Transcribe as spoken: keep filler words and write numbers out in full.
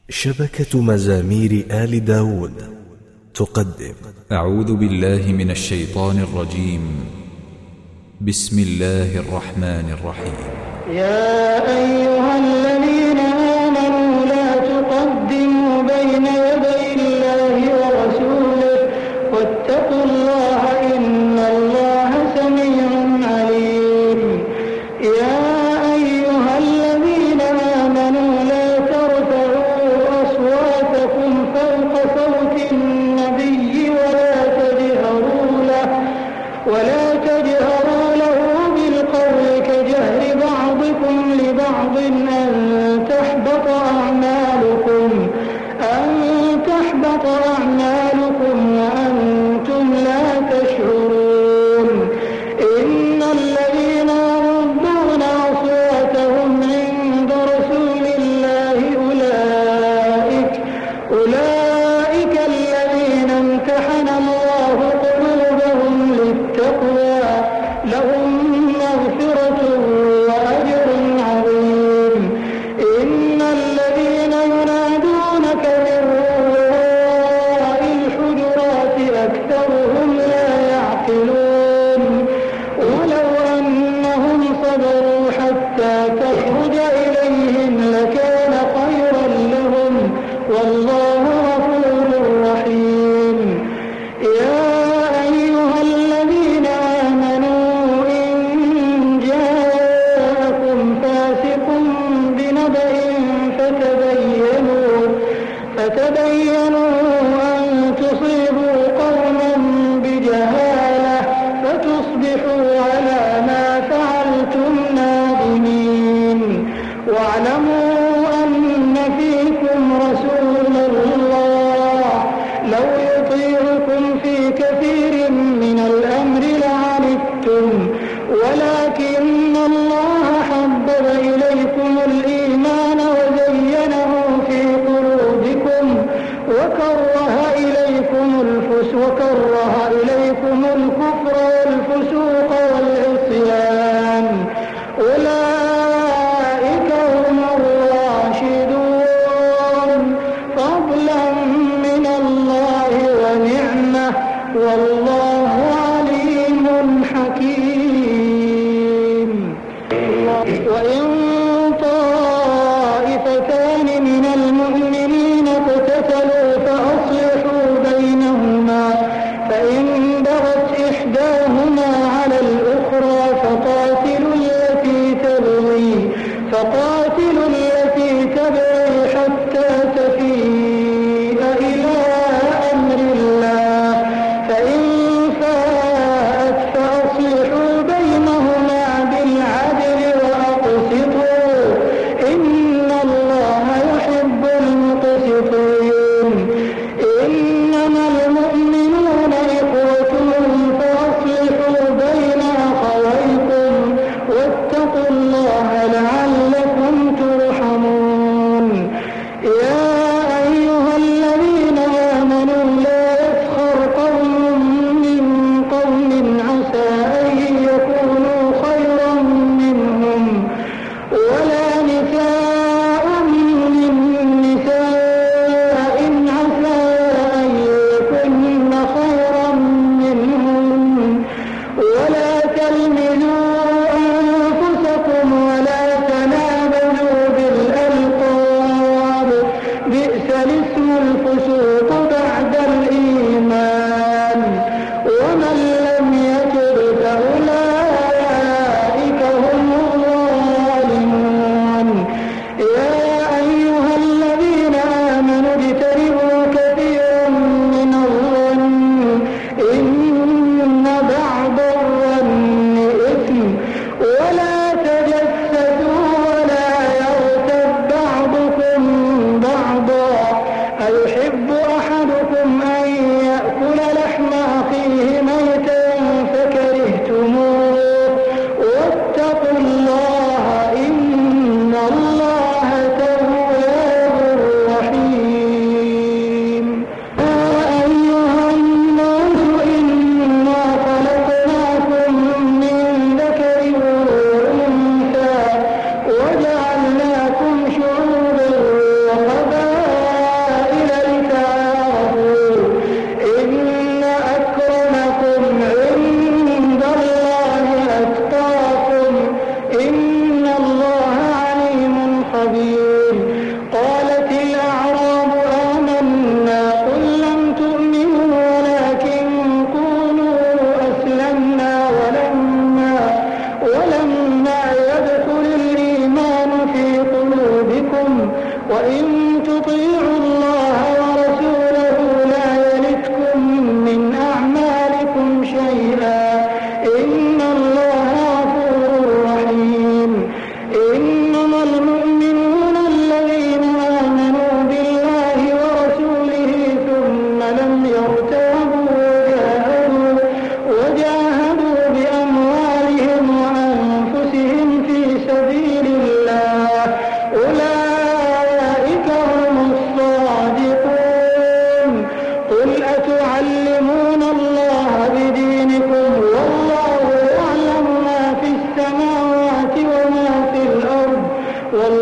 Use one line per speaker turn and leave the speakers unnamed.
شبكة مزامير آل داود تقدم.
أعوذ بالله من الشيطان الرجيم. بسم الله الرحمن الرحيم.
يا أيها الذين آمنوا لا تقدموا بين يدي الله ورسوله واتقوا الله إن الله سميع عليم. يا أيها الذين آمنوا لا ترفعوا أصواتكم فوق صوت النبي ولا تجهروا له ولا تجهروا له بالقول كجهر بعضكم لبعض أن تحبط أعمالكم أن تحبط أعمالكم وأنتم لا تشعرون. إن الذين يغضون أصواتهم عند رسول الله أولئك أولئك الذين امتحن الله قلوبهم للتقوى لهم مغفرة وأجر عظيم. إن الذين ينادونك من وراء الحجرات أكثرهم لا يعقلون. ولو أنهم صبروا حتى تخرج إليهم لكان خيرا لهم والله غفور رحيم. يا أيها الذين آمنوا إن جاءكم فاسق بنبأ فتبينوا فتبينوا أن تصيبوا قوما بجهالة فتصبحوا على ما فعلتم نادمين. واعلموا أن فيكم رسول الله لو يطيعكم في كثير من الأمر لعنتم ولكن الله حبب إليكم الإيمان وزينه في قلوبكم وكره إليكم الفسوق وكره إليكم الكفر والفسوق والعصيان أولئك هم الراشدون فضلا من الله ونعمة والله عليم حكيم. وإن طائفتان من المؤمنين اقتتلوا فأصلحوا بينهما فإن بغت إحداهما على الأخرى فقاتلوا التي تبغي فقاتلوا التي تبغي حتى تفيء إلى أمر الله فإن فاءت فأصلحوا بينهما بالعدل وأقسطوا إن الله يحب المقسطين. إنما المؤمنون إخوة فأصلحوا بين أخويكم واتقوا الله لعلكم ترحمون. يا أيها الذين آمنوا لا يسخر قوم من قوم عسى أن يكونوا خيرا منهم ولا نساء من نساء عسى أن يكن خيرا منهم ولا تلمزوا أنفسكم ولا تنابزوا بالألقاب بئس الاسم الفسوق بعد الإيمان ومن لم يتب فأولئك هم الظالمون. يا أيها الذين آمنوا اجتنبوا كثيرا من الظن إن بعض الظن إثم ولا تجسسوا ولا يغتب بعضكم بعضا أيحب أحدكم تطيعوا الله ورسوله لا يلتكم من أعمالكم شيئا إن الله غفور رحيم إنما المؤمنون الذين آمنوا بالله ورسوله ثم لم يرتابوا وجاهدوا, وجاهدوا بأموالهم وأنفسهم في سبيل الله أولئك هم الصادقون قل أتعلمون الله بدينكم والله يعلم ما في السماوات وما في الأرض والله